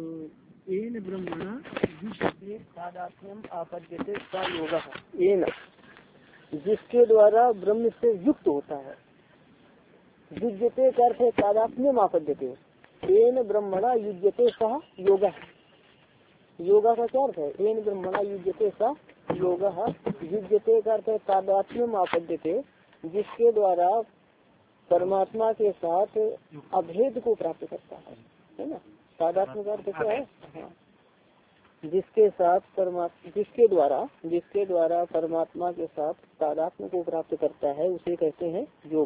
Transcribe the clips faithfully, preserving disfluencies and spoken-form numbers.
येन ब्रह्मणा युज्यते तादात्म्यम आपद्यते सा योगः। येन जिसके द्वारा ब्रह्म से युक्त होता है, युज्यते का अर्थ है तादात्म्यम आपद्यते। येन ब्रह्मणा युज्यते सह योगः। योगा का क्या अर्थ है? येन ब्रह्मणा युज्यते सा योगः। युज्यते का अर्थ है तादात्म्यम आपद्यते, जिसके द्वारा परमात्मा के साथ अभेद को प्राप्त करता है, है ना। तादात्म्य का अर्थ क्या है? हाँ। जिसके साथ परमात्मा जिसके द्वारा जिसके द्वारा परमात्मा के साथ तादात्म्य को प्राप्त करता है उसे कहते हैं योग।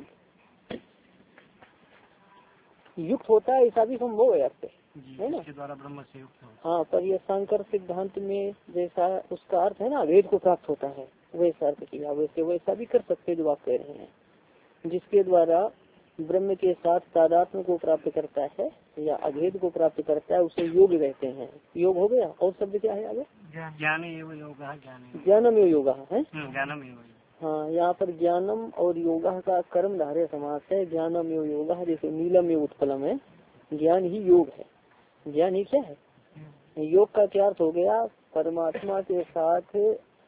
युक्त होता है ऐसा भी संभव है आपसे, है ना। द्वारा ब्रह्म से युक्त हो। हाँ, पर यह शंकर सिद्धांत में जैसा उसका अर्थ है ना, अभेद को प्राप्त होता है, वैसा अर्थ किया। वैसे वैसा भी कर सकते जो आप कह रहे हैं। जिसके द्वारा ब्रह्म के साथ तादात्म्य को प्राप्त करता है या अभेद को प्राप्त करता है उसे योग कहते हैं। योग हो गया। और शब्द क्या है आगे? ज्ञान एवं योगा। ज्ञानम एवं योगा है। ज्ञानम एवं। हाँ, यहाँ पर ज्ञानम और योगा का कर्म धारय समास है। ज्ञानम एवं योगा, जैसे नीलम एवं उत्पलम है। ज्ञान ही योग है। ज्ञान ही क्या है? योग का क्या अर्थ हो गया? परमात्मा के साथ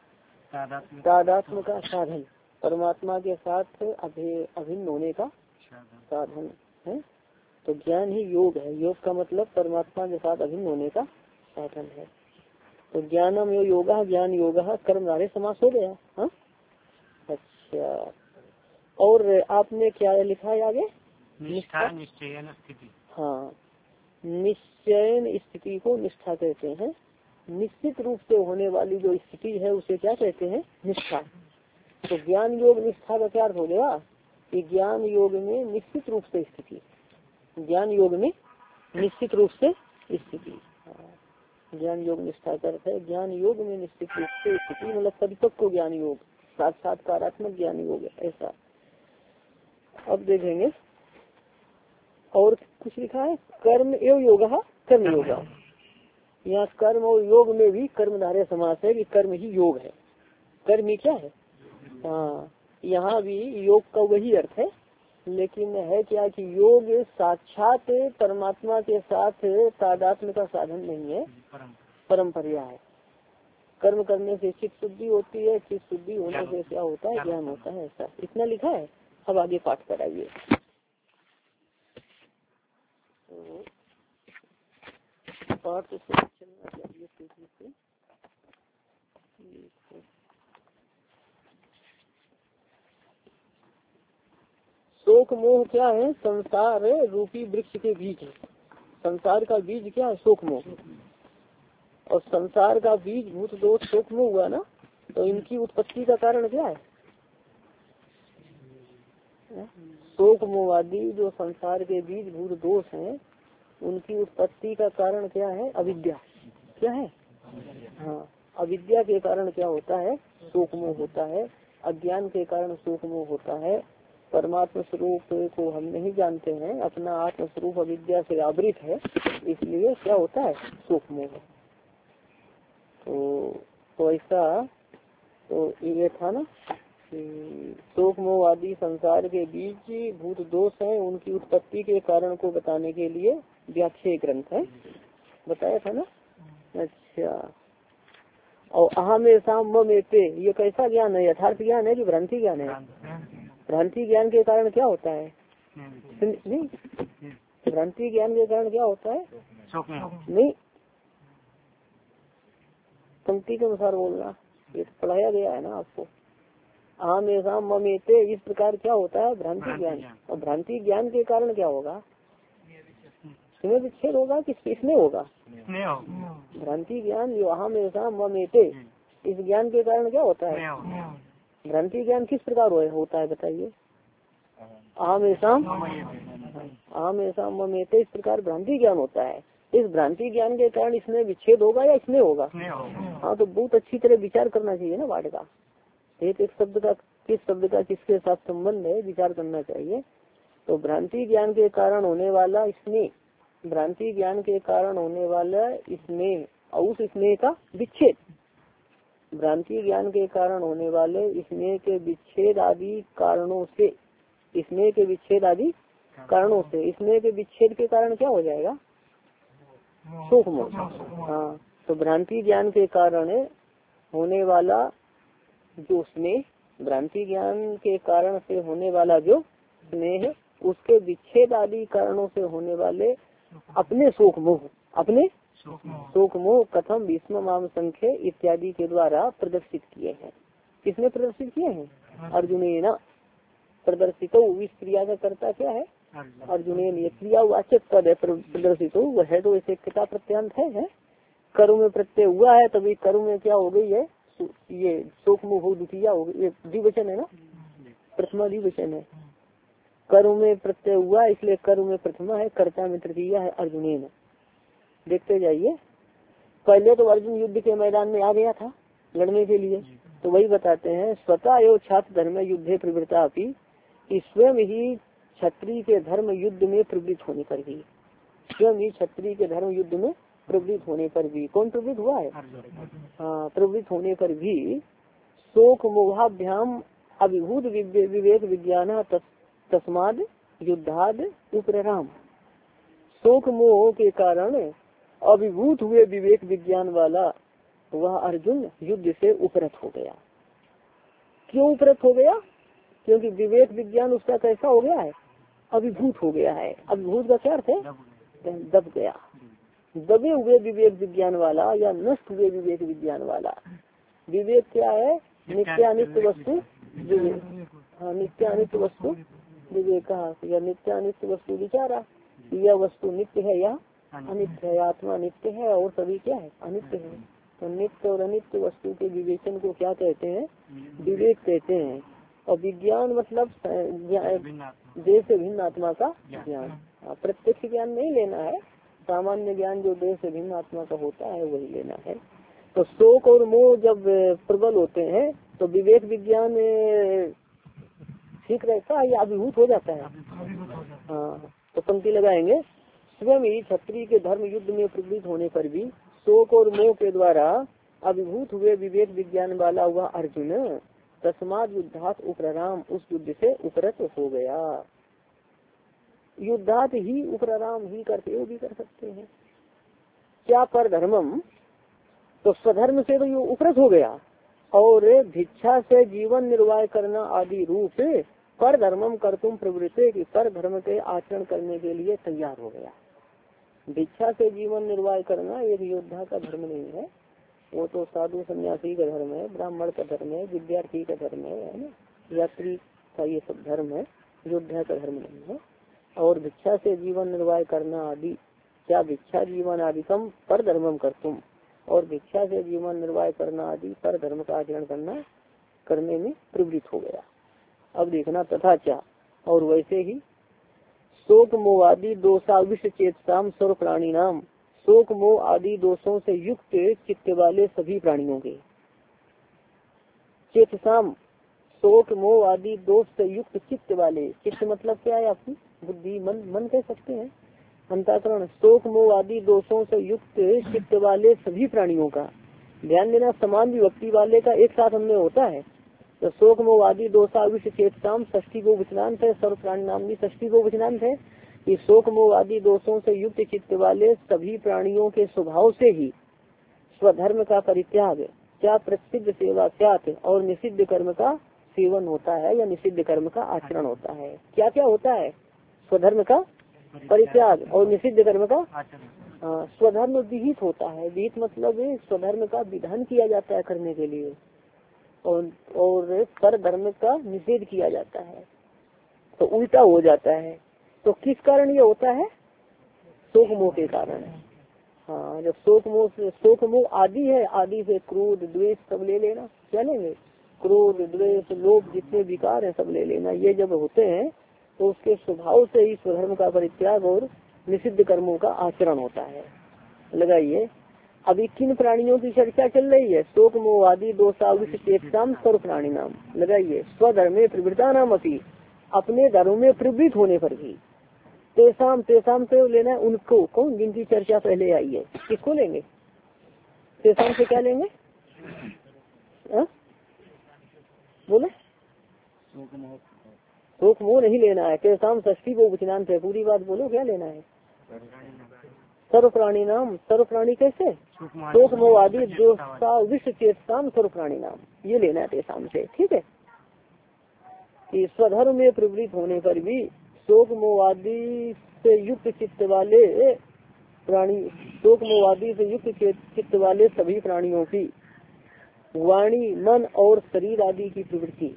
तादात्म्य का साधन, परमात्मा के साथ अभिन्न होने का साधन है। तो ज्ञान ही योग है। योग का मतलब परमात्मा के साथ अभिन्न होने का साधन है। तो ज्ञानम यो योगा, ज्ञान योगा कर्म धारय समास हो गया। हाँ, अच्छा। और आपने क्या लिखा है आगे? निष्ठा निश्चयन स्थिति। हाँ, निश्चयन स्थिति को निष्ठा कहते हैं। निश्चित रूप से होने वाली जो स्थिति है उसे क्या कहते हैं? निष्ठा। तो ज्ञान योग निष्ठा का क्या अर्थ हो गया कि ज्ञान योग में निश्चित रूप से स्थिति, ज्ञान योग में निश्चित रूप से स्थिति। ज्ञान योग निष्ठा का अर्थ है ज्ञान योग में निश्चित रूप से स्थिति, मतलब परिपक्व ज्ञान योग, साक्षात्कारात्मक ज्ञान योग ऐसा। अब देखेंगे और कुछ लिखा है कर्म एवं योगा, कर्म योगा। यहाँ कर्म और योग में भी कर्म धारय समास है कि कर्म ही योग है। कर्म ही क्या है? हाँ, यहाँ भी योग का वही अर्थ है, लेकिन है क्या कि योग साक्षात परमात्मा के साथ तादात्म्य का साधन नहीं है, परम्परा है। कर्म करने से चित्त शुद्धि होती है, चित्त शुद्धि होने से क्या होता है? ज्ञान होता है। ऐसा इतना लिखा है। अब आगे पाठ कराइए। पाठ तो चलना चाहिए तेजी से। शोक मोह क्या है? संसार रूपी वृक्ष के बीज है। संसार का बीज क्या है? शोक मोह। और संसार का बीज भूत दोष शोक मोह हुआ ना, तो इनकी उत्पत्ति का कारण क्या है? शोक मोह आदि जो संसार के बीज भूत दोष हैं, उनकी उत्पत्ति का कारण क्या है? अविद्या। क्या है? हाँ, अविद्या के कारण क्या होता है? शोक मोह होता है। अज्ञान के कारण शोक मोह होता है। परमात्मा स्वरूप को हम नहीं जानते हैं, अपना आत्म स्वरूप अविद्या से आवृत है, इसलिए क्या होता है? शोक मोह। तो, तो ऐसा तो ये था ना, शोक मोह आदि संसार के बीच भूत दोष हैं, उनकी उत्पत्ति के कारण को बताने के लिए व्याख्या ग्रंथ है, बताया था ना। अच्छा। और अहम ऐसा मम एते, ये कैसा ज्ञान है? यथार्थ ज्ञान है कि भ्रांति ज्ञान है? भ्रांति ज्ञान के कारण क्या होता है? नहीं, भ्रांति ज्ञान के कारण क्या होता है? नहीं, पंक्ति के अनुसार बोलना, ये तो पढ़ाया गया है ना आपको। आम ऐसा ममेते, इस प्रकार क्या होता है? भ्रांति ज्ञान। और भ्रांति ज्ञान के कारण क्या होगा? इसमें विच्छेद होगा कि इसमें होगा? भ्रांति ज्ञान जो अहम ऐसा ममेते, इस ज्ञान के कारण क्या होता है? भ्रांति ज्ञान किस प्रकार होता है बताइए? आम ऐसा आम ऐसा ममेते, इस प्रकार भ्रांति ज्ञान होता है। इस भ्रांति ज्ञान के कारण इसमें विच्छेद होगा या इसमें होगा? हाँ, तो बहुत अच्छी तरह विचार करना चाहिए ना पाठ का। एक एक शब्द का किस शब्द का किसके साथ संबंध है, विचार करना चाहिए। तो भ्रांति ज्ञान के कारण होने वाला स्नेह, भ्रांति ज्ञान के कारण होने वाला स्नेह और उस स्नेह का विच्छेद, भ्रांति ज्ञान के कारण होने वाले स्नेह के विच्छेद आदि कारणों से, स्नेह के विच्छेद आदि कारणों से, स्नेह के विच्छेद के कारण क्या हो जाएगा? शोक मोह। हाँ, तो भ्रांति ज्ञान के कारण होने वाला जो स्नेह, भ्रांति ज्ञान के कारण से होने वाला जो स्नेह, उसके विच्छेद आदि कारणों से होने वाले अपने शोक मोह, अपने शोक मोह कथम भीष्म माम संख्य इत्यादि के द्वारा प्रदर्शित किए हैं। किसने प्रदर्शित किए हैं? अर्जुन ना प्रदर्शित। इस क्रिया का कर्ता क्या है? अर्जुन। ये क्रियावाचक पद है प्रदर्शित, वह है तो इसे किता प्रत्यांत है, है? कर्म में प्रत्यय हुआ है, तभी कर्म में क्या हो गई है? ये शोक मोह द्वितीय हो गई। ये द्विवचन है ना, प्रथमा द्विवचन है। कर्म में प्रत्यय हुआ इसलिए कर्म में प्रथमा है, कर्ता में तृतीय है अर्जुन। देखते जाइए। पहले तो अर्जुन युद्ध के मैदान में आ गया था लड़ने के लिए, तो वही बताते हैं स्वतः एवं छात्र धर्म युद्धे प्रवृत्ता अपनी, स्वयं ही क्षत्रिय के धर्म युद्ध में प्रवृत्त होने पर भी, स्वयं ही क्षत्रिय के धर्म युद्ध में प्रवृत्त होने पर भी, कौन प्रवृत्त हुआ है? हाँ, प्रवृत्त होने पर भी शोक मोहाभ्याम अभिभूत विवेक विज्ञान तस्माद युद्धाद उपराम। शोक मोह के कारण अभिभूत हुए विवेक विज्ञान वाला वह अर्जुन युद्ध से उपरत हो गया। क्यों उपरत हो गया? क्योंकि विवेक विज्ञान उसका कैसा हो गया है? अभिभूत हो गया है। अभिभूत का क्या अर्थ है? दब गया। दबे हुए विवेक विज्ञान वाला या नष्ट हुए विवेक विज्ञान वाला। विवेक क्या है? नित्यानित्य वस्तु विवेक। हाँ, नित्यानित्य वस्तु विवेक कहा या नित्यानित्य वस्तु विचारा। यह वस्तु नित्य है या अनित्य है, आत्मा नित्य है और सभी क्या है? अनित्य है। तो नित्य और अनित्य वस्तु के विवेचन को क्या कहते हैं? विवेक कहते हैं। और विज्ञान मतलब देह से भिन्न आत्मा का ज्ञान। प्रत्यक्ष ज्ञान नहीं लेना है, सामान्य ज्ञान जो देह से भिन्न आत्मा का होता है वही लेना है। तो शोक और मोह जब प्रबल होते हैं तो विवेक विज्ञान ठीक रहता है या अभिभूत हो जाता है? हाँ, तो पंक्ति लगाएंगे स्वयं ही क्षत्रिय के धर्म युद्ध में प्रवृत्त होने पर भी शोक और मोह के द्वारा अभिभूत हुए विवेक विज्ञान वाला हुआ अर्जुन तस्माद युद्धात उपराम, उस युद्ध से उपरत हो गया। युद्धात ही उपराम ही करते हो भी कर सकते हैं क्या? पर धर्मम, तो स्वधर्म से तो ये उपरत हो गया और भिक्षा से जीवन निर्वाह करना आदि रूप पर धर्मम कर तुम प्रवृत्ति की पर धर्म के आचरण करने के लिए तैयार हो गया। भिक्षा से जीवन निर्वाह करना एक योद्धा का धर्म नहीं है, वो तो साधु सन्यासी का धर्म है, ब्राह्मण का धर्म है, विद्यार्थी का धर्म है, है ना, यात्री का ये सब धर्म है, योद्धा का धर्म नहीं है। और भिक्षा से जीवन निर्वाह करना आदि, क्या भिक्षा जीवन आदि कम पर धर्मम कर तुम, और भिक्षा से जीवन निर्वाह करना आदि पर धर्म का आचरण करना करने में प्रवृत्त हो गया। अब देखना तथा क्या, और वैसे ही शोक मोह आदि दोषाविष्ट चेतसाम सर्व प्राणी नाम, शोक मोह आदि दोषों से युक्त चित्त वाले सभी प्राणियों के, चेतसाम शोक मोह आदि दोष से युक्त चित्त वाले, चित्त मतलब क्या है? आपकी बुद्धि, मन, मन कह सकते हैं, अंतःकरण। शोक मोह आदि दोषों से युक्त चित्त वाले सभी प्राणियों का, ध्यान देना समान विभक्ति वाले का एक साथ हमने होता है। तो शोक मोह आदि दोषाविष्ट चेतसाम षष्ठी को वचनांत है, सर्व प्राणी नाम भी षष्ठी को वचनांत है। कि शोक मोह आदि दोषों से युक्त चित्त वाले सभी प्राणियों के स्वभाव से ही स्वधर्म का परित्याग, क्या प्रसिद्ध सेवा त्याग और निषिद्ध कर्म का सेवन होता है या निषिद्ध कर्म का आचरण होता है। क्या क्या होता है? स्वधर्म का परित्याग और निषिद्ध कर्म का हाँ, स्वधर्म विहित होता है। विहित मतलब स्वधर्म का विधान किया जाता है करने के लिए, और और पर धर्म का निषेध किया जाता है, तो उल्टा हो जाता है। तो किस कारण ये होता है? शोक मोह के कारण। हाँ, जब शोक मोह से शोक मोह आदि है, आदि से क्रोध द्वेष सब ले लेना, क्या लेंगे? क्रोध द्वेष लोभ जितने विकार है सब ले लेना। ये जब होते हैं तो उसके स्वभाव से ही स्वधर्म का परित्याग और निषिद्ध कर्मों का आचरण होता है। लगाइए, अभी किन प्राणियों की चर्चा चल रही है? शोक मोह आदि दोषाविष्ट चेतसाम सर्व प्राणी नाम। लगाइए, स्वधर्मे प्रवृत्ता नाम अपनी, अपने धर्म में प्रवृत्त होने पर भी। तेसाम, तेसाम से लेना है उनको, कौन? जिनकी चर्चा पहले आई है। किसको लेंगे? तेसाम से क्या लेंगे? आ? बोले शोक मोह नहीं लेना है। तेसाम षष्ठी को उपचनांत है, पूरी बात बोलो, क्या लेना है? सर्व प्राणी नाम, सर्व प्राणी कैसे, शोक मोह आदि दोषा विश्व चेतसाम सर्व प्राणी नाम, ये लेना है शाम से, ठीक है। कि स्वधर्म में प्रवृत्त होने पर भी शोक मोह आदि से युक्त चित्त वाले प्राणी, शोक मोह आदि से युक्त चित्त वाले सभी प्राणियों की वाणी, मन और शरीर आदि की प्रवृत्ति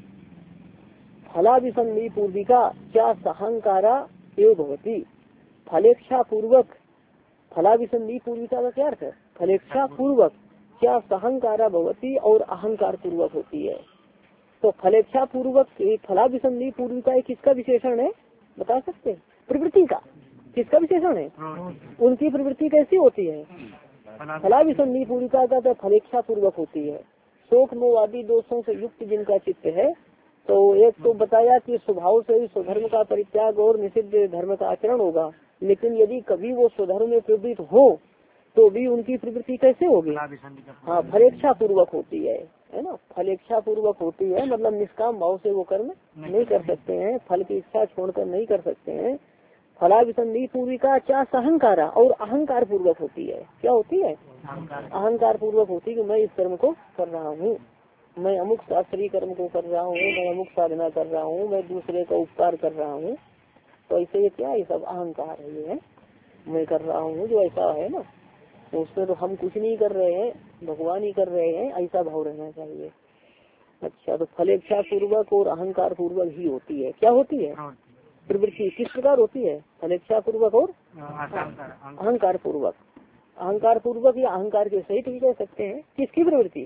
फलाभिसंधि पूर्विका क्या सहंकारा एवं भवती, फलेच्छा पूर्वक, फलाभिसंधि पूर्विका का क्या अर्थ है, फलेच्छा पूर्वक क्या सहंकारा भवती और अहंकार पूर्वक होती है। तो फलेच्छा पूर्वक, फलाभिसंधि पूर्विका किसका विशेषण है बता सकते हैं, प्रवृत्ति का किसका विशेषण है, उनकी प्रवृत्ति कैसी होती है, फलाभिसंधि पूर्विका का तो फलेच्छा पूर्वक होती है। शोक मोह आदि दोषों से युक्त जिनका चित्त है, तो एक तो बताया कि स्वभाव से ही स्वधर्म का परित्याग और निषिद्ध धर्म का आचरण होगा, लेकिन यदि कभी वो स्वधर्म में प्रवृत्त हो तो भी उनकी प्रवृत्ति कैसे होगी, हाँ फलेच्छा पूर्वक होती है, है ना, फलेच्छा पूर्वक होती है, मतलब निष्काम भाव से वो कर्म नहीं कर सकते हैं, फल की इच्छा छोड़कर नहीं कर सकते हैं। फलाभिसंधि पूर्विका क्या सहंकारा और अहंकार पूर्वक होती है, क्या होती है, अहंकार पूर्वक होती है कि मैं इस कर्म को कर रहा हूँ, मैं अमुक शास्त्रीय कर्म को कर रहा हूँ, मैं अमुक साधना कर रहा हूँ, मैं दूसरे का उपकार कर रहा हूँ, तो ऐसे ये क्या है, सब अहंकार है, ये है मैं कर रहा हूँ जो ऐसा है ना, तो उसमें तो हम कुछ नहीं कर रहे हैं, भगवान ही कर रहे हैं, ऐसा भाव रहना चाहिए। अच्छा, तो फलेच्छा पूर्वक और अहंकार पूर्वक ही होती है, क्या होती है प्रवृत्ति, किस प्रकार होती है, फलेच्छा पूर्वक और अहंकार पूर्वक, अहंकार पूर्वक या अहंकार के सहित भी कह सकते हैं, किसकी प्रवृत्ति,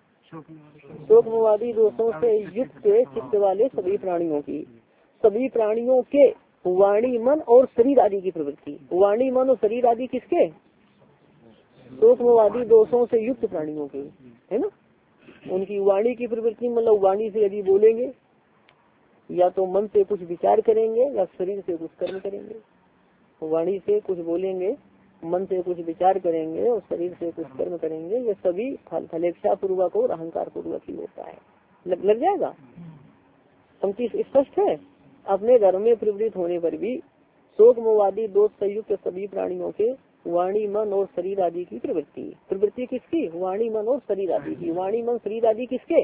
शोक मोह आदि दोषों से युक्त चित्त वाले सभी प्राणियों की, सभी प्राणियों के वाणी मन और शरीर आदि की प्रवृत्ति, वाणी मन और शरीर आदि किसके, शोक मोह आदि दोषों से युक्त प्राणियों की, है ना, उनकी वाणी की प्रवृत्ति, मतलब वाणी से यदि बोलेंगे या तो मन से कुछ विचार करेंगे या शरीर से कुछ कर्म करेंगे, वाणी से कुछ बोलेंगे, मन से कुछ विचार करेंगे और शरीर से कुछ कर्म करेंगे, ये सभी फल फलेच्छा पूर्वक और अहंकार पूर्वक ही होता है। लग, लग जाएगा, पंक्ति स्पष्ट है। अपने धर्म में प्रवृत्त होने पर भी शोक मोह आदि दोष संयुक्त सभी प्राणियों के वाणी मन और शरीर आदि की प्रवृत्ति, प्रवृत्ति किसकी, वाणी मन और शरीर आदि की, वाणी मन शरीर आदि किसके,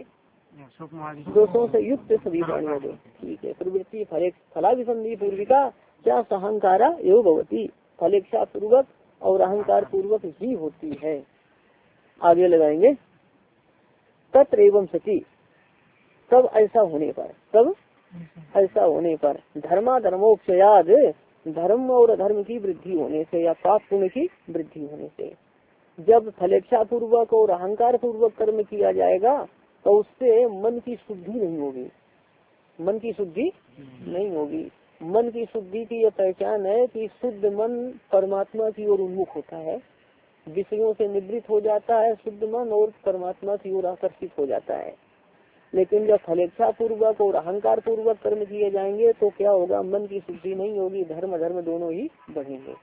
दोषों से युक्त सभी प्राणियों के, ठीक है। प्रवृत्ति फले फलाभिसंधि पूर्विका क्या सहंकारा एवं भवती, फलेच्छा पूर्वक और अहंकार पूर्वक ही होती है। आगे लगाएंगे, तत्र एवं सती, तब ऐसा होने पर, तब ऐसा होने पर धर्मा धर्मोक्षयाद, धर्म और अधर्म की वृद्धि होने से या पाप पुण्य की वृद्धि होने से, जब फलेच्छा पूर्वक और अहंकार पूर्वक कर्म किया जाएगा तो उससे मन की शुद्धि नहीं होगी, मन की शुद्धि नहीं होगी। मन की शुद्धि की यह पहचान है कि शुद्ध मन परमात्मा की ओर उन्मुख होता है, विषयों से निवृत्त हो जाता है शुद्ध मन और परमात्मा की ओर आकर्षित हो जाता है। लेकिन जब फलेच्छा पूर्वक और अहंकार पूर्वक कर्म किए जाएंगे तो क्या होगा, मन की शुद्धि नहीं होगी, धर्म धर्म दोनों ही बढ़ेंगे।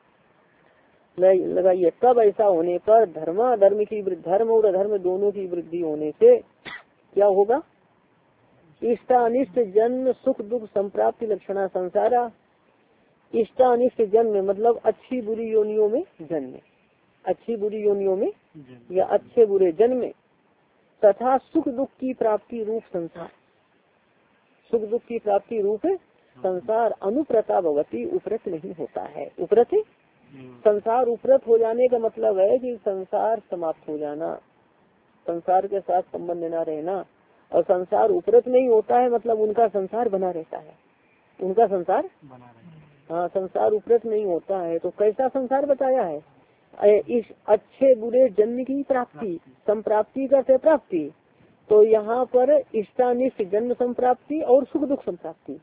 लगाइए, तब ऐसा होने पर धर्मा धर्म की धर्म और अधर्म दोनों की वृद्धि होने से क्या होगा, इष्टानिष्ट जन्म सुख दुख संप्राप्ति लक्षणा संसारा, इष्टानिष्ट जन्म मतलब अच्छी बुरी योनियों में जन्म, अच्छी बुरी योनियों में या अच्छे बुरे जन्म, तथा सुख दुख की प्राप्ति रूप संसार, सुख दुख की प्राप्ति रूप संसार अनुप्रता भवती, उपरत नहीं होता है। उपरत संसार उपरत हो जाने का मतलब है कि संसार समाप्त हो जाना, संसार के साथ संबंध न रहना, और संसार उपरत नहीं होता है मतलब उनका संसार बना रहता है, उनका संसार बना रहता है। हाँ, संसार उपरत नहीं होता है। तो कैसा संसार बताया है, इस अच्छे बुरे जन्म की प्राप्ति, संप्राप्ति का से प्राप्ति, तो यहाँ पर इष्टानिष्ट जन्म संप्राप्ति और सुख दुख संप्राप्ति,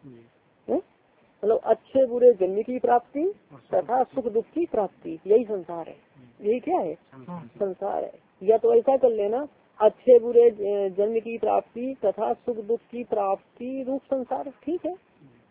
मतलब अच्छे बुरे जन्म की प्राप्ति तथा सुख दुख की प्राप्ति, यही संसार है। यही क्या है, संसार है। या तो ऐसा कर लेना, अच्छे बुरे जन्म की प्राप्ति तथा सुख दुख की प्राप्ति रूप संसार, ठीक है,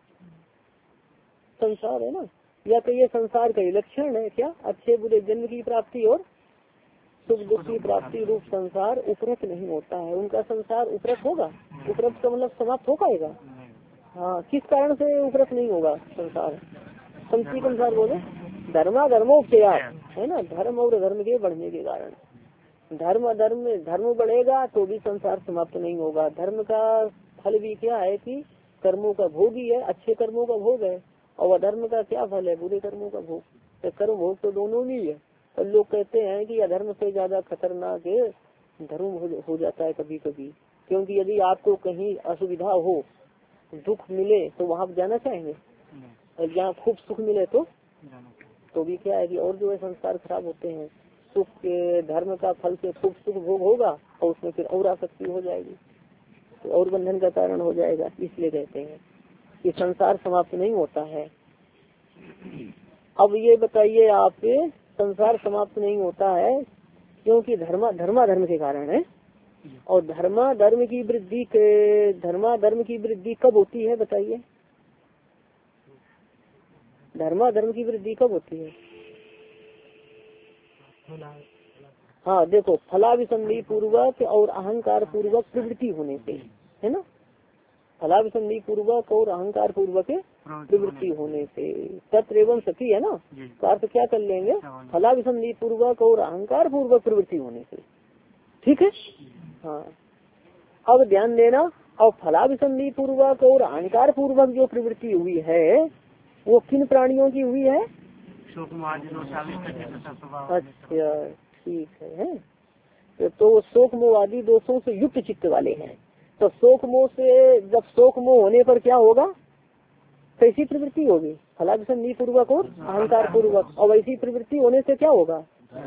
संसार है ना। या तो ये संसार का लक्षण है क्या, अच्छे बुरे जन्म की प्राप्ति और सुख दुख की प्राप्ति रूप संसार उपरत नहीं होता है। उनका संसार उपरत होगा, उपरत का मतलब समाप्त हो पाएगा। हाँ, किस कारण से उपरत नहीं होगा संसार, पंक्ति के अनुसार बोले, धर्माधर्मोपचयात है ना, धर्म और धर्म के बढ़ने के कारण। धर्म धर्म धर्म बढ़ेगा तो भी संसार समाप्त नहीं होगा। धर्म का फल भी क्या है कि कर्मों का भोग ही है, अच्छे कर्मों का भोग है, और अधर्म का क्या फल है, बुरे कर्मों का भोग। तो कर्म भोग तो दोनों में ही है। तो लोग कहते हैं कि अधर्म से ज्यादा खतरनाक धर्म हो, हो जाता है कभी कभी, क्योंकि यदि आपको कहीं असुविधा हो, दुख मिले तो वहाँ जाना चाहेंगे, और जहाँ खूब सुख मिले तो तो भी क्या है कि और जो है संस्कार खराब होते हैं। सुख के धर्म का फल से खूब सुख भोग होगा और उसमें फिर और आसक्ति हो जाएगी, तो और बंधन का कारण हो जाएगा। इसलिए कहते हैं कि संसार समाप्त नहीं होता है। अब ये बताइए आप, संसार समाप्त नहीं होता है क्योंकि धर्मा धर्मा धर्म के कारण है। और धर्मा धर्म की वृद्धि के धर्मा धर्म की वृद्धि कब होती है बताइए, धर्मा धर्म की वृद्धि कब होती है? हाँ देखो, फलाभिसंधि पूर्वक और अहंकार पूर्वक प्रवृत्ति होने से, है ना, फलाभिसंधि पूर्वक और अहंकार पूर्वक प्रवृत्ति होने से। तत्र एवं सखी है ना, तो अर्थ क्या कर लेंगे, फलाभिसंधि पूर्वक और अहंकार पूर्वक प्रवृत्ति होने से, ठीक है। हाँ अब ध्यान देना, और फलाभिसंधि पूर्वक और अहंकार पूर्वक जो प्रवृत्ति हुई है वो किन प्राणियों की हुई है? अच्छा ठीक है, है? तो शोक मोह आदि दोषों से युक्त चित्त वाले हैं। तो शोक मोह से, जब शोक मोह होने पर क्या होगा, कैसी प्रवृत्ति होगी, फलाभिसंधि पूर्वक और अहंकार पूर्वक, और वैसी प्रवृत्ति होने से क्या होगा,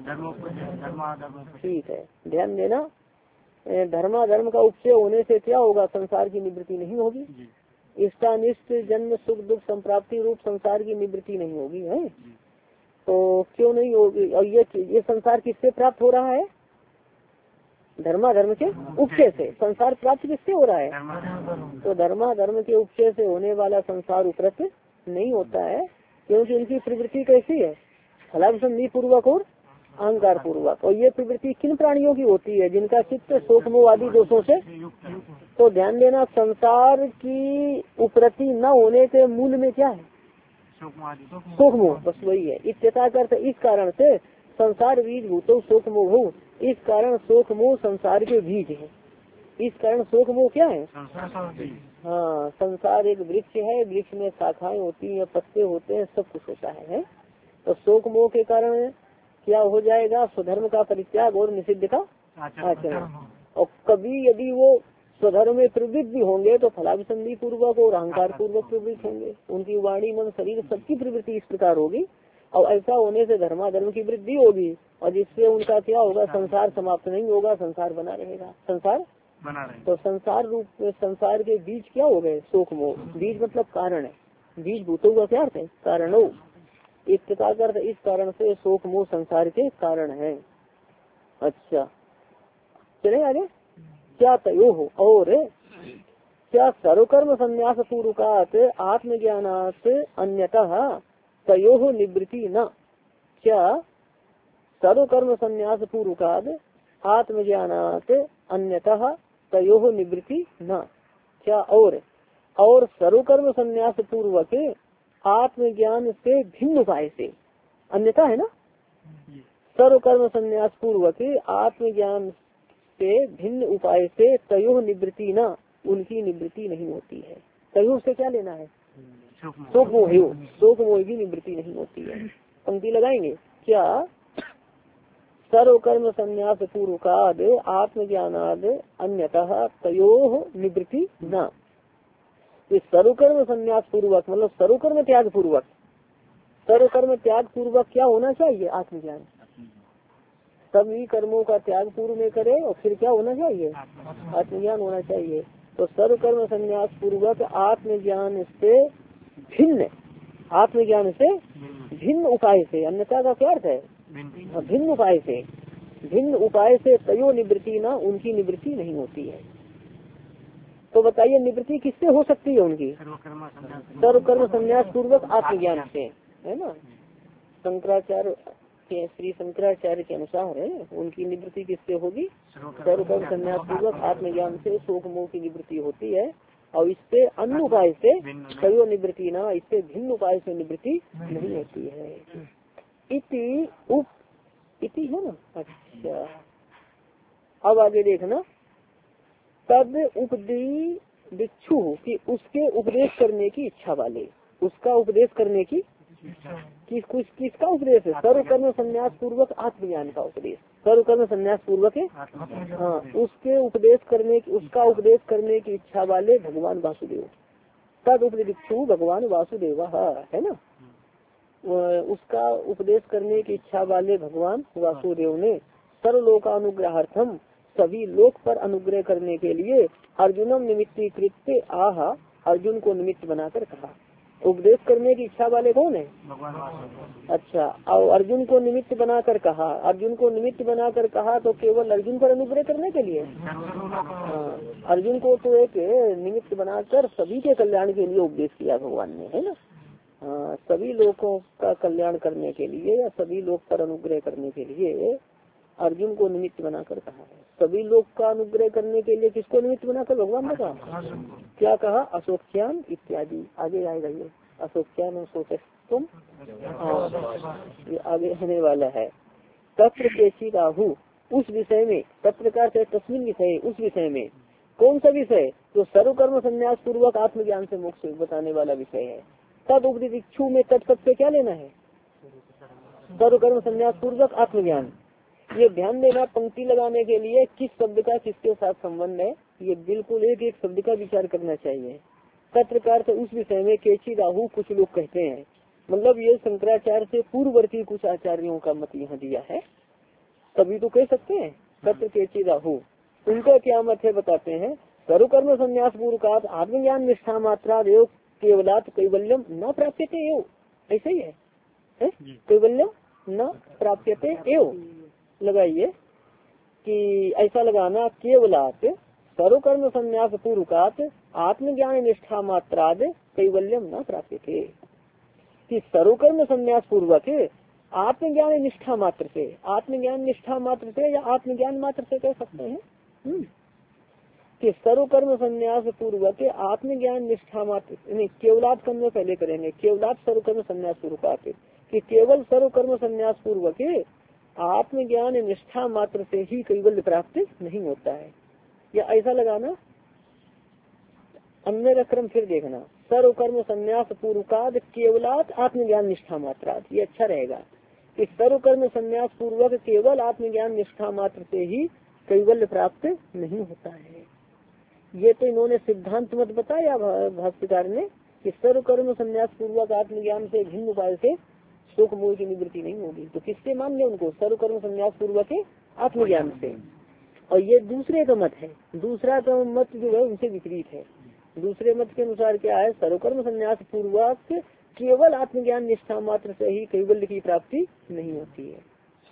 ठीक है। ध्यान देना, धर्माधर्म का उपचय होने से क्या होगा, संसार की निवृत्ति नहीं होगी। इष्टानिष्ट जन्म सुख दुख संप्राप्ति रूप संसार की निवृत्ति नहीं होगी, है? तो क्यों नहीं होगी? और ये ये संसार किससे प्राप्त हो रहा है, धर्माधर्म के उपचय से। संसार प्राप्त किससे हो रहा है, तो धर्माधर्म के उपचय से होने वाला संसार उपरत नहीं होता है, क्योंकि उनकी प्रवृत्ति कैसी है, फलाभिसंधि पूर्वक और अहंकार पूर्वक। और ये प्रवृत्ति किन प्राणियों की होती है, जिनका चित्त शोक मोह आदि दोषों से। तो ध्यान देना, संसार की उपरति न होने के मूल में क्या है, शोक मोह, बस वही है। इत्यता करते इस कारण से संसार बीज भूतो शोक मोह हो, इस कारण शोक मोह संसार के बीज है। इस कारण शोक मोह क्या है, हाँ, संसार एक वृक्ष है, वृक्ष में शाखाएं होती हैं, पत्ते होते हैं, सब कुछ होता है, है? तो शोक मोह के कारण क्या हो जाएगा, स्वधर्म का परित्याग और निषिद्ध का आचरण। और कभी यदि वो स्वधर्म में प्रवृत्त भी होंगे तो फलाभिसंधि पूर्वक और अहंकार पूर्वक प्रवृत्त होंगे। उनकी वाणी मन शरीर सबकी प्रवृत्ति इस प्रकार होगी, और ऐसा होने से धर्माधर्म की वृद्धि होगी, और जिससे उनका क्या होगा, संसार समाप्त नहीं होगा, संसार बना रहेगा, संसार बना रहेगा। तो संसार रूप में संसार के बीज क्या हो गए, शोक मोह। बीज मतलब कारण है, बीज भूतों का क्या अर्थ है, कारणों। एक प्रकार इस कारण से शोक मोह संसार के कारण है। अच्छा चले आगे, क्या तयो हो, और क्या सर्वकर्म संन्यास पूर्वकात आत्मज्ञानात् अन्यतः तयो निवृत्ति न, क्या सर्वकर्म संन्यास पूर्वकात आत्मज्ञानात् अन्यतः तयो निवृत्ति न, क्या और और सर्वकर्म संन्यास पूर्वक आत्मज्ञान से भिन्न उपाय से, अन्यथा है ना, सर्वकर्म संन्यास पूर्वक आत्मज्ञान से भिन्न उपाय से तयो निवृत्ति न, उनकी निवृत्ति नहीं होती है। तयो से क्या लेना है, शोक मोह, शोक मोह की निवृत्ति नहीं होती है। पंक्ति लगाएंगे, क्या सर्वकर्म संन्यास पूर्वकाद आत्मज्ञानाद अन्यतः तयो निवृत्ति न। सर्वकर्म संन्यास पूर्वक मतलब सर्वकर्म त्याग पूर्वक, सर्वकर्म त्याग पूर्वक क्या होना चाहिए, आत्मज्ञान। सभी कर्मों का त्याग पूर्व में करे और फिर क्या होना चाहिए, आत्मज्ञान होना चाहिए। तो सर्वकर्म संन्यास पूर्वक आत्मज्ञान से भिन्न, आत्मज्ञान से भिन्न उपाय से, अन्यथा का क्या अर्थ है, भिन्न उपाय से, भिन्न उपाय से तयो निवृत्ति ना, उनकी निवृत्ति नहीं होती है। तो बताइए निवृत्ति किससे हो सकती है उनकी, सर्वकर्म संन्यास पूर्वक आत्मज्ञान से, है ना। शंकराचार्य के श्री शंकराचार्य के अनुसार है उनकी निवृत्ति किससे होगी, सर्वकर्म संन्यास पूर्वक आत्मज्ञान से शोक मोह की निवृत्ति होती है। और इससे अन्य उपाय से तयो निवृत्ति ना, इससे भिन्न उपाय से निवृत्ति नहीं होती है। इति उप इति है ना। अच्छा अब आगे देखना, तद उपदी दिक्षु कि उसके उपदेश करने की इच्छा वाले, उसका उपदेश करने की किस किस किसका उपदेश है? सर्व कर्म संन्यास पूर्वक आत्मज्ञान का उपदेश, सर्व कर्म संन्यास पूर्वक है हाँ, उसके उपदेश करने की उसका उपदेश करने की इच्छा वाले भगवान वासुदेव, तद उपदिक्षु भगवान वासुदेव है ना, उसका उपदेश करने की इच्छा वाले भगवान वासुदेव ने सर्वलोकानुग्रहार्थम सभी लोक पर अनुग्रह करने के लिए अर्जुनम निमित्तीकृत्य आह, अर्जुन को निमित्त बनाकर कहा। उपदेश करने की इच्छा वाले कौन है? अच्छा, और अर्जुन को निमित्त बनाकर कहा, अर्जुन को निमित्त बनाकर कहा तो केवल अर्जुन पर अनुग्रह करने के लिए हाँ, अर्जुन को तो एक निमित्त बनाकर सभी के कल्याण के लिए उपदेश किया भगवान ने, है ना हाँ, सभी लोगों का कल्याण करने के लिए या सभी लोग पर अनुग्रह करने के लिए अर्जुन को निमित्त बनाकर कहा है। सभी लोग का अनुग्रह करने के लिए किसको निमित्त बनाकर भगवान ने कहा? क्या कहा? अशोक्यान इत्यादि आगे आएगा ये, अशोक्यान अशोक तुम ये आगे होने वाला है। तत्र केची राहु उस विषय में, तत्र का तस्मिन विषय उस विषय में, कौन सा विषय? तो सर्वकर्म संन्यास पूर्वक आत्मज्ञान से मोक्ष बताने वाला विषय है। तद उपदिक्षु में तद पद से क्या लेना है? सर्वकर्म संन्यास पूर्वक आत्मज्ञान। ये ध्यान देना, पंक्ति लगाने के लिए किस शब्द का किसके साथ संबंध है, ये बिल्कुल एक एक शब्द का विचार करना चाहिए। तत्रकार से उस विषय में केची राहु कुछ लोग कहते हैं, मतलब ये शंकराचार्य से पूर्ववर्ती कुछ आचार्यों का मत यहाँ दिया है, तभी तो कह सकते हैं। तत्र केची राहु, उनका क्या मत है बताते हैं। सर्वकर्म संन्यास पूर्वक आत्मज्ञान निष्ठा मात्रा योग केवलात कैवल्यम न प्राप्यते एव, ऐसे ही है, है? कैवल्यम न प्राप्यते एव लगाइए कि ऐसा लगाना, केवलात सर्वकर्म संन्यास पूर्वकात आत्मज्ञान निष्ठा मात्राद कैवल्यम न प्राप्त थे, कि सर्वकर्म संन्यास पूर्वक आत्मज्ञान निष्ठा मात्र से, आत्मज्ञान निष्ठा मात्र से या आत्मज्ञान मात्र से कह सकते हैं हुँ? कि सर्वकर्म संन्यास पूर्वक आत्मज्ञान निष्ठा मात्र नहीं, केवलात कर्म पहले करेंगे, केवलात सर्वकर्म संन्यास पूर्वकात, कि केवल सर्वकर्म संन्यास पूर्वक आत्मज्ञान निष्ठा मात्र से ही कैवल्य प्राप्त नहीं होता है, या ऐसा लगाना। अन्य क्रम फिर देखना, सर्वकर्म संन्यास पूर्वकाद केवलात आत्मज्ञान निष्ठा मात्रात, ये अच्छा रहेगा कि सर्वकर्म संन्यास पूर्वक केवल आत्मज्ञान निष्ठा मात्र से ही कैवल्य प्राप्त नहीं होता है। ये तो इन्होंने सिद्धांत मत बताया भाष्यकार ने कि सर्वकर्म संन्यास पूर्वक आत्मज्ञान से भिन्न उपाय से शोक मोह की निवृत्ति नहीं होगी, तो किससे मान ले उनको? सर्वकर्म संन्यास पूर्वक आत्मज्ञान से। और ये दूसरे का मत है, दूसरा का मत जो है उनसे विपरीत है। दूसरे मत के अनुसार क्या है? सर्वकर्म संन्यास पूर्वक केवल आत्मज्ञान निष्ठा मात्र से ही कैवल्य की प्राप्ति नहीं होती है।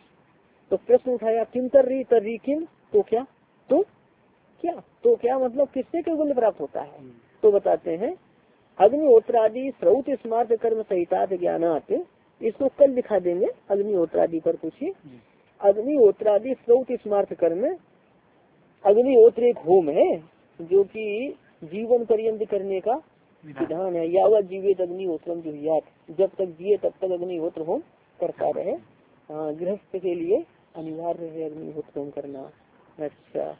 तो प्रश्न उठाया, किम तर्री तर्री किम, तो क्या तो क्या तो क्या मतलब किससे कैवल्य प्राप्त होता है? तो बताते हैं, अग्निहोत्रादि श्रौत स्मार्त कर्म सहितात ज्ञानात, इसको कल दिखा देंगे। अग्निहोत्रादि पर पूछिए, अग्निहोत्रादि श्रौत स्मार्त कर्म, अग्निहोत्र एक होम है जो कि जीवन पर्यंत करने का विधान है। यावत जीवित अग्निहोत्रम जुहियात, जब तक जिए तब तक अग्निहोत्र होम करता रहे। गृहस्थ के लिए अनिवार्य है अग्निहोत्र करना। अच्छा,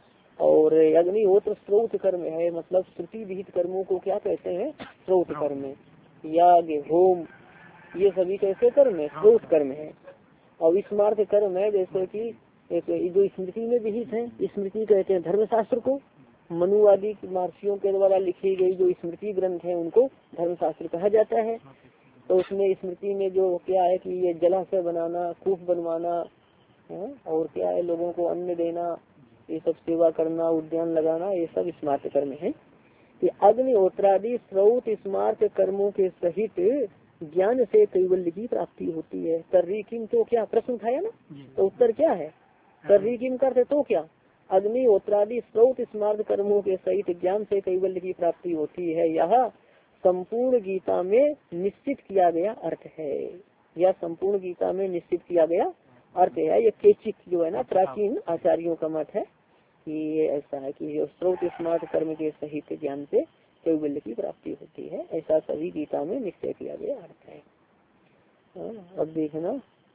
और अग्निहोत्र स्रोत कर्म है, मतलब श्रुति विहित कर्मों को क्या कहते हैं? स्रोत कर्म। याग होम ये सभी कैसे कर्म है? स्रोत कर्म है। और स्मार्त कर्म है जैसे कि एक जो स्मृति में विहित है, स्मृति कहते हैं धर्मशास्त्र को, मनु आदि महर्षियों के द्वारा लिखी गई जो स्मृति ग्रंथ है उनको धर्मशास्त्र कहा जाता है। तो उसमें स्मृति में जो क्या है कि ये जलाशय बनाना, कूप बनवाना है, और क्या है लोगों को अन्न देना, ये सब सेवा करना, उद्यान लगाना, ये सब स्मार्त कर्म है। कि अग्निहोत्रादि स्रोत स्मार्त कर्मों के सहित ज्ञान से कैवल्य की प्राप्ति होती है। तर्री किम, तो क्या प्रश्न उठाया ना, तो उत्तर क्या है? तर्री किम करते तो क्या? अग्निहोत्रादि स्रोत स्मार्त कर्मों के सहित ज्ञान से कैवल्य की प्राप्ति होती है। यह संपूर्ण गीता में निश्चित किया गया अर्थ है, यह संपूर्ण गीता में निश्चित किया गया अर्थ है। ये केचिक जो है ना प्राचीन आचार्यों का मत है कि ये ऐसा है कि स्रोत स्मार्त कर्म के सहित ज्ञान से कैवल्य की प्राप्ति होती है, ऐसा सभी गीता में निश्चय किया गया अर्थ है। अब देखना,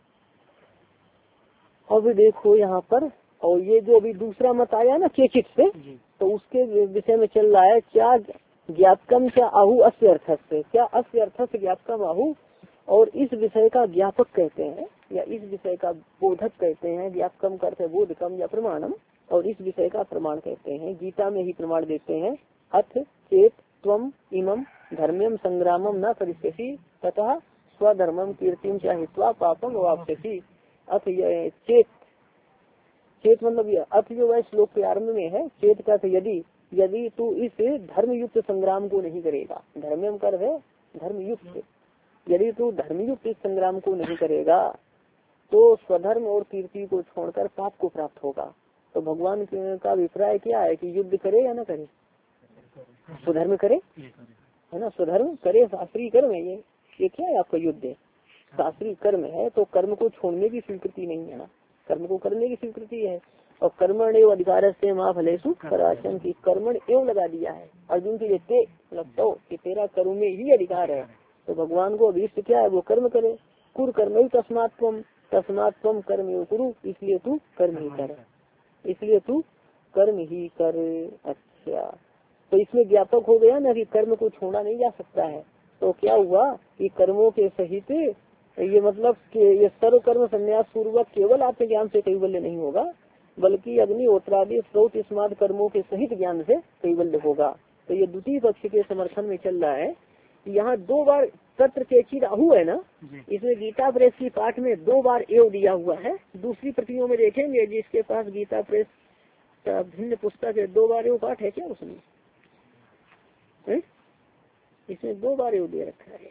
अब देखो यहाँ पर, और ये जो अभी दूसरा मत आया ना केचित से, तो उसके विषय में चल रहा है क्या ज्ञापकम क्या आहु अस्य अर्थक से, क्या अस्य अर्थक से ज्ञापकम आहु, और इस विषय का ज्ञापक कहते हैं या इस विषय का बोधक कहते हैं। ज्ञापकम करते बोधकम या प्रमाणम, और इस विषय का प्रमाण कहते हैं। गीता में ही प्रमाण देते हैं। अथ चेत त्वम इमं धर्म्यम संग्रामम न करिष्यसि ततः स्वधर्मम कीर्तिम चाहित्वा पापम वाप्स्यसि। अथ चेत, चेत मतलब ये अथ जो है श्लोक के आरंभ में है। चेत का यदि, यदि तू इस धर्मयुक्त संग्राम को नहीं करेगा, धर्म्यम कर है धर्मयुक्त, यदि तू धर्मयुक्त इस संग्राम को नहीं करेगा तो स्वधर्म और कीर्ति को छोड़कर पाप को प्राप्त होगा। तो भगवान का अभिप्राय क्या है कि युद्ध करे या न करे, स्वधर्म करे, है ना, स्वधर्म करे, शास्त्रीय कर्म है ये। ये क्या है आपका युद्ध, शास्त्रीय कर्म है, तो कर्म को छोड़ने की स्वीकृति नहीं है ना, कर्म को करने की स्वीकृति है। और कर्मण एवं अधिकार से माँ फलेशु पराचम की कर्मण एवं लगा दिया है अर्जुन के लिए, ते लगता हो कि तेरा कर्म में ही अधिकार है। तो भगवान को अभिष्ट क्या है, वो कर्म करे। कुर कर्म ही तस्मात्म, तस्मात्म कर्म एवं कुरु, इसलिए तू कर्म ही कर, इसलिए तू कर्म ही कर। अच्छा, तो इसमें ज्ञापक हो गया ना कि कर्म को छोड़ा नहीं जा सकता है। तो क्या हुआ कि कर्मों के सहित, ये मतलब कि ये सर्व कर्म संन्यास पूर्वक केवल आत्मज्ञान से कैवल्य नहीं होगा, बल्कि अग्निहोत्रादि स्रोत स्मार्ट कर्मों के सहित ज्ञान से कैवल्य होगा। तो ये द्वितीय पक्ष के समर्थन में चल रहा है। यहाँ दो बार तत्र केचित आहु है ना, इसमें गीता प्रेस की पाठ में दो बार एव दिया हुआ है। दूसरी प्रतियों में देखेंगे जिसके पास गीता प्रेस का भिन्न पुस्तक है, दो बार एव पाठ है क्या उसमें, है? इसमें दो बार एव दे रखा है।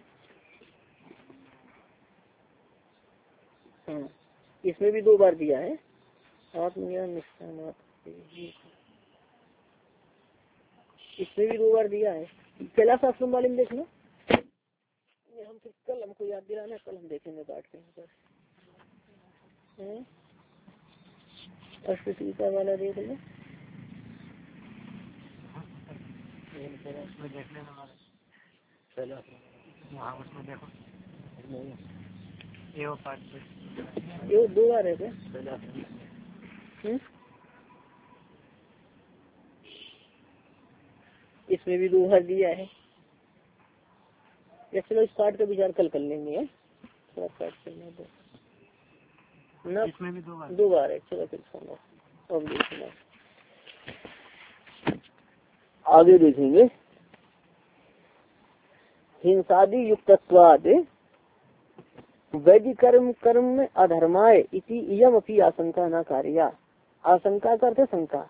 हाँ, इसमें भी दो बार दिया है। आत्मज्ञान निष्ठा, इसमें भी दो बार दिया है। कैलाश आश्रम वाले में देखना, हम फिर कल हमको याद दिलाना, कल हम देखेंगे पाठ कहीं पर। अष्टटीका वाला देख लो, उसमें देखो ये पाठ ये दो बार है क्या? इसमें भी दो बार दिया है। चलो इस पाठ का विचार कल कर लेंगे, थोड़ा पाठ करने दो ना, इसमें भी दो बार दो बार है। चलो फिर सुनो, अब देखना आगे देखेंगे। हिंसादि युक्तत्वाद वैदिक कर्म कर्म में अधर्माय इति इयम अपनी आशंका न कार्या। आशंका करते शंका,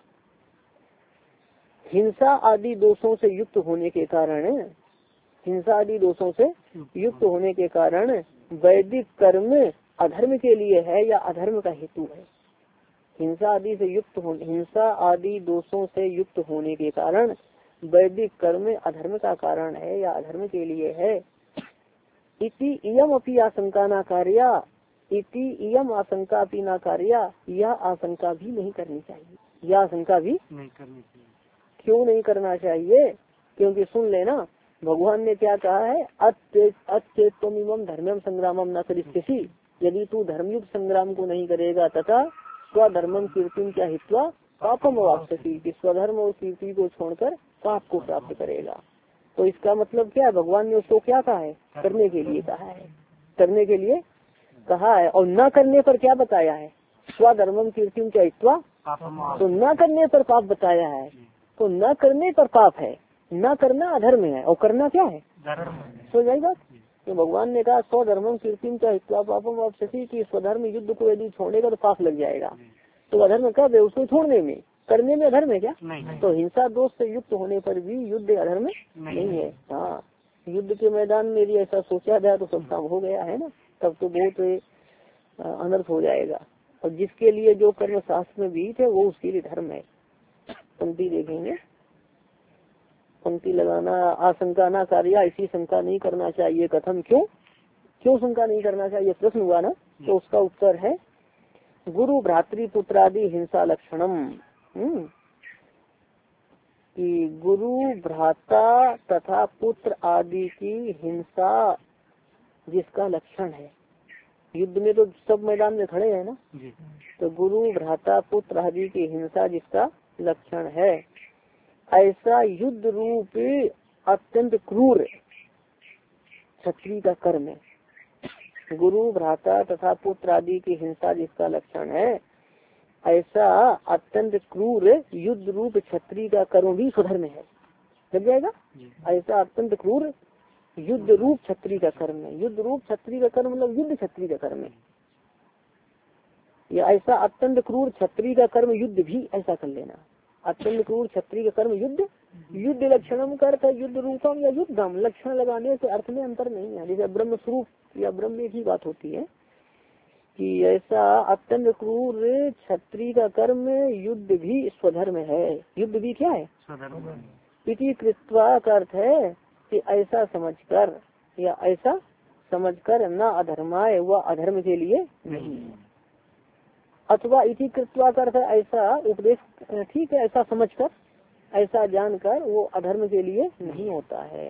हिंसा आदि दोषों से युक्त होने के कारण, हिंसा आदि दोषों से युक्त होने के कारण वैदिक कर्म अधर्म के लिए है या अधर्म का हेतु है। हिंसा आदि से युक्त हो, हिंसा आदि दोषों से युक्त होने के कारण वैदिक कर्म अधर्म का कारण है या अधर्म के लिए है। इति इयम अपनी आशंका न कार्या, इति इयम आशंका अपनी न कार्या, यह आशंका भी नहीं करनी चाहिए, यह आशंका भी नहीं करनी चाहिए। क्यों नहीं करना चाहिए? क्योंकि सुन लेना, भगवान ने क्या कहा है, अचेतम धर्मम संग्रामम न करिष्यसि, यदि तू धर्मयुक्त संग्राम को नहीं करेगा तथा स्वधर्मम कीर्तिम क्या हित्वा पापम वाप्स्यसि, कि स्वधर्म और कीर्ति को छोड़कर पाप को प्राप्त करेगा। तो इसका मतलब क्या है, भगवान ने उसको क्या कहा है, करने के लिए कहा है, करने के लिए कहा है। और न करने पर क्या बताया है, स्वधर्मम कीर्तिम क्या हित्वा, तो न करने पर पाप बताया है। तो न करने पर पाप है, न करना अधर्म है और करना क्या है, सो जाएगा। तो भगवान ने कहा स्वधर्मम कीर्तिम क्या हित्वा पापम वाप्स्यसि, कि स्वधर्म युद्ध को यदि छोड़ेगा तो पाप लग जाएगा। तो अधर्म कब है, उसको छोड़ने में, करने में अधर्म है क्या? नहीं। तो हिंसा दोष से युक्त होने पर भी युद्ध अधर्म नहीं, नहीं है। हाँ, युद्ध के मैदान में यदि ऐसा सोचा जाए तो सब काम हो गया है ना, तब तो बहुत अनर्थ हो जाएगा। और जिसके लिए जो कर्म शास्त्र में विहित है वो उसके लिए धर्म है। पंक्ति देखेंगे, पंक्ति लगाना, आशंका ना कार्य, ऐसी शंका नहीं करना चाहिए। कथम, क्यों क्यों शंका नहीं करना चाहिए, प्रश्न हुआ ना। तो उसका उत्तर है गुरु भ्रातृ पुत्रादि हिंसा लक्षणम, कि गुरु भ्राता तथा पुत्र आदि की हिंसा जिसका लक्षण है। युद्ध में तो सब मैदान में खड़े हैं ना, तो गुरु भ्राता पुत्र आदि की हिंसा जिसका लक्षण है, ऐसा युद्ध रूप अत्यंत क्रूर क्षत्रिय का कर्म है। गुरु भ्राता तथा पुत्र आदि की हिंसा जिसका लक्षण है, ऐसा अत्यंत क्रूर युद्ध रूप क्षत्रिय का कर्म भी स्वधर्म है। लग जाएगा। ऐसा अत्यंत क्रूर युद्ध रूप क्षत्रिय का कर्म है। युद्ध रूप क्षत्रिय का कर्म मतलब युद्ध क्षत्रिय का कर्म है। या ऐसा अत्यंत क्रूर क्षत्रिय का कर्म युद्ध भी ऐसा कर लेना। अत्यंत क्रूर क्षत्रिय का कर्म युद्ध, युद्ध लक्षणम का अर्थ है युद्ध रूपम या युद्धम। लक्षण लगाने से अर्थ में अंतर नहीं है। जैसे ब्रह्म स्वरूप या ब्रह्म एक ही बात होती है कि ऐसा अत्यंत क्रूर क्षत्रिय का कर्म युद्ध भी स्वधर्म है। युद्ध भी क्या है? इति कृत्वा का अर्थ है कि ऐसा समझकर या ऐसा समझकर न अधर्माय वह अधर्म के लिए नहीं है। अथवा इति कृत्वा का अर्थ है ऐसा उपदेश, ठीक है, ऐसा समझकर ऐसा जानकर वो अधर्म के लिए नहीं होता है।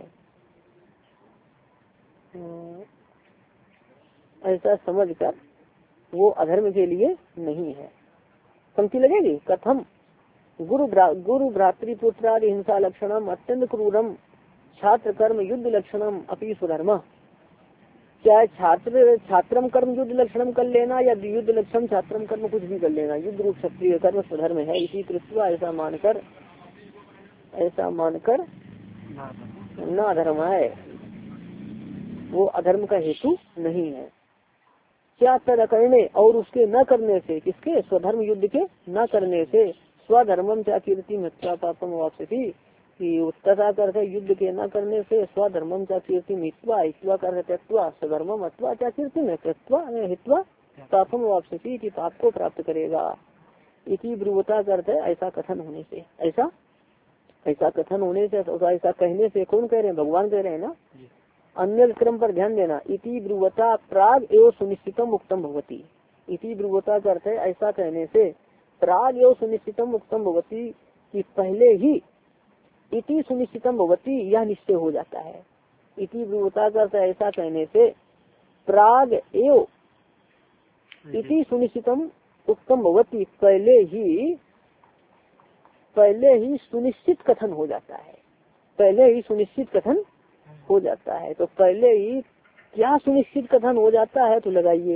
ऐसा समझकर वो अधर्म के लिए नहीं है। पंक्ति लगेगी। कथम गुरु भ्रा, गुरु भ्रातृपुत्रादि हिंसा लक्षणम अत्यंत क्रूरम छात्र कर्म युद्ध लक्षणम अपि स्वधर्म। चाहे छात्र छात्रम कर्म युद्ध लक्षणम कर लेना या युद्ध लक्षण छात्रम कर्म कुछ भी कर लेना, युद्ध रूप क्षत्रिय कर्म स्वधर्म है। इसी कृत्वा ऐसा मानकर ऐसा मानकर न अधर्म है, वो अधर्म का हेतु नहीं है। क्या तद करने और उसके न करने से, किसके? स्वधर्म युद्ध के न करने से स्वधर्मम चा कीर्ति मिथ्या पापम वापसी कि तथा करके युद्ध के न करने से स्वधर्मम चा कीर्ति मिथ्वा हित्वा कर त्यक्त्वा स्वधर्मम अथवा चा कीर्ति में त्यक्त्वा हित्वा पापम वापसी की पाप को प्राप्त करेगा। इसी ब्रुवता करते ऐसा कथन होने से, ऐसा ऐसा कथन होने से, ऐसा कहने से कौन कह रहे हैं? भगवान कह रहे हैं ना। अन्य क्रम पर ध्यान देना। इति ब्रुवता प्राग एवं सुनिश्चितम मुक्तम भवती। इति ब्रुवता करते ऐसा कहने से प्राग एवं सुनिश्चितम मुक्तम भवती कि पहले ही इति सुनिश्चितम भवती यह निश्चय हो जाता है। इति ब्रुवता करते ऐसा कहने से प्राग एवं इति सुनिश्चितम उत्तम भवती पहले ही पहले ही सुनिश्चित कथन हो जाता है। पहले ही सुनिश्चित कथन हो जाता है। तो पहले ही क्या सुनिश्चित कथन हो जाता है? तो लगाइए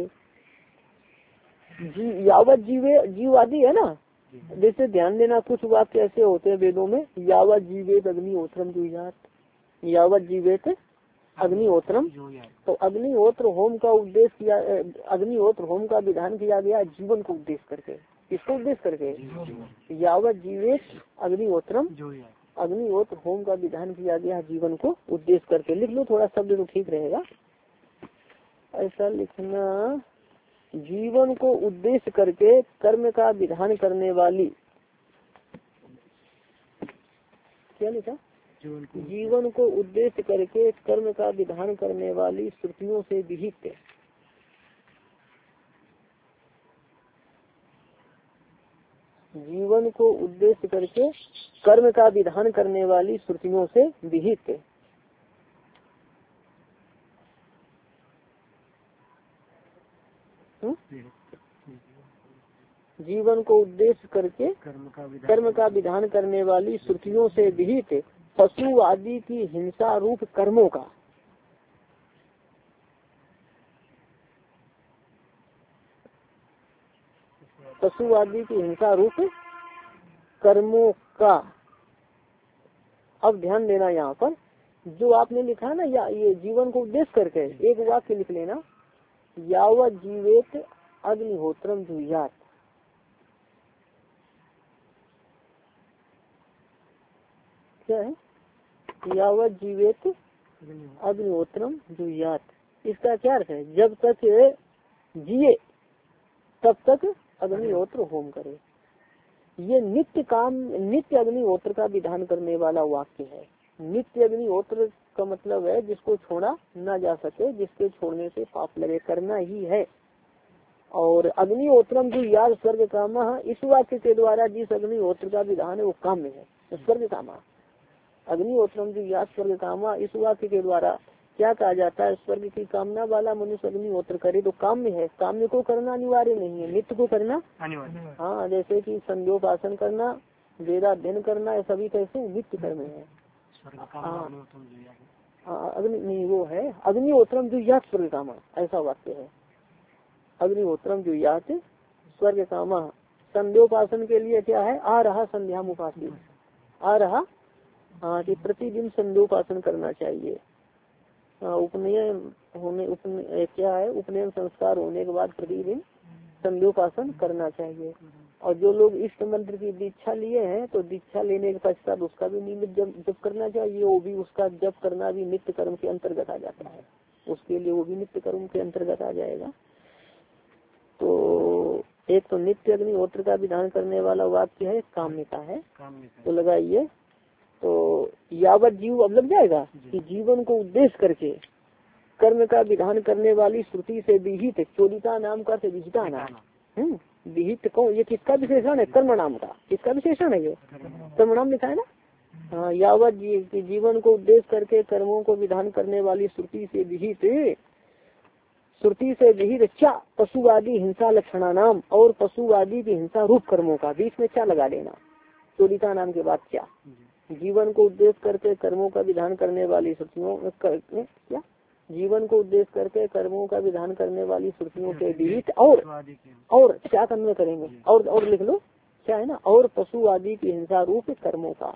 जी, यावत जीवे जीवादि है ना। जैसे ध्यान देना, कुछ वाक्य ऐसे होते हैं वेदों में, यावत जीवेत अग्निहोत्रम जुयात, यावत जीवेत अग्निहोत्रम। तो अग्निहोत्र होम का उद्देश्य किया, अग्निहोत्र होम का विधान किया गया जीवन को उद्देश्य करके। किसको उद्देश्य करके? यावत जीवेत अग्निहोत्रम, अग्निहोत्र होम का विधान किया गया जीवन को उद्देश्य करके। लिख लो थोड़ा शब्द तो ठीक रहेगा। ऐसा लिखना, जीवन को उद्देश्य करके कर्म का विधान करने वाली, क्या लिखा? जीवन को उद्देश्य करके कर्म का विधान करने वाली श्रुतियों से विहित जीवन को उद्देश्य करके कर्म का विधान करने वाली श्रुतियों से विहित जीवन को उद्देश्य करके कर्म का विधान करने वाली श्रुतियों से विहित पशु आदि की हिंसा रूप कर्मों का पशु आदि की हिंसा रूप कर्मों का। अब ध्यान देना यहाँ पर जो आपने लिखा ना, या ये जीवन को उद्देश्य करके एक वाक्य लिख लेना, यावत जीवेत अग्निहोत्रम जुयात। क्या है? यावत जीवेत अग्निहोत्रम जुयात। इसका क्या अर्थ है? जब तक जिए तब तक अग्निहोत्र होम करे। ये नित्य काम, नित्य अग्निहोत्र का विधान करने वाला वाक्य है। नित्य अग्निहोत्र का मतलब है जिसको छोड़ा ना जा सके, जिसके छोड़ने से पाप लगे, करना ही है। और अग्निहोत्रम जो याद स्वर्ग काम, इस वाक्य के द्वारा जिस अग्निहोत्र का विधान है वो काम्य है, स्वर्ग कामा। अग्निहोत्रम जो याद स्वर्ग कामा, इस वाक्य के द्वारा क्या कहा जाता है, स्वर्ग की कामना वाला मनुष्य अग्निहोत्र करे तो काम्य है, काम्य को करना अनिवार्य नहीं है, नित्य को करना अनिवार्य। हाँ, जैसे कि संध्योपासन करना, वेदाध्ययन करना, ये सभी कैसे नित्य कर्म है। हाँ हाँ, अग्नि नहीं वो है अग्निहोत्रम जो यात स्वर्ग कामा, ऐसा वाक्य है। अग्निहोत्रम जो यात स्वर्ग कामा, संध्योपासन के लिए क्या है, आ रहा संध्या उपासित, आ रहा हाँ कि प्रतिदिन संध्योपासन करना चाहिए। उपनयन होने उपनयन क्या है, उपनयन संस्कार होने के बाद प्रतिदिन संध्योपासन करना चाहिए। और जो लोग इष्ट मंत्र की दीक्षा लिए हैं तो दीक्षा लेने के पश्चात उसका भी नियमित जप जप करना चाहिए। वो भी उसका जप करना भी नित्य कर्म के अंतर्गत आ जाता है, उसके लिए वो भी नित्य कर्म के अंतर्गत आ जाएगा। तो एक तो नित्य अग्निहोत्र का विधान करने वाला वाक्य है, काम्यता है, तो लगाइए। तो यावत जीव अब लग जाएगा कि जीवन को उद्देश्य करके कर्म का विधान करने वाली श्रुति से विहित, चोदिता नाम का से विहिता नाम, हम्म विहित कौन, ये किसका विशेषण है, कर्म नाम का, किसका विशेषण है, ये कर्म नाम लिखा है ना। हाँ, यावत जी, जीवन को उद्देश्य करके कर्मों को विधान करने वाली श्रुति से विहित, श्रुति से विहित क्या पशुवादी हिंसा लक्षणा नाम, और पशुवादी की हिंसा रूप कर्मों का, बीच में क्या लगा देना, चोदिता नाम के बाद क्या, जीवन को उद्देश्य करके कर्मों का विधान करने वाली श्रुतियों क्या जीवन को उद्देश्य करके कर्मों का विधान करने वाली श्रुतियों के विहित, और और क्या कर्म करेंगे, और और लिख लो क्या है ना, और पशु आदि की हिंसा रूप कर्मों का,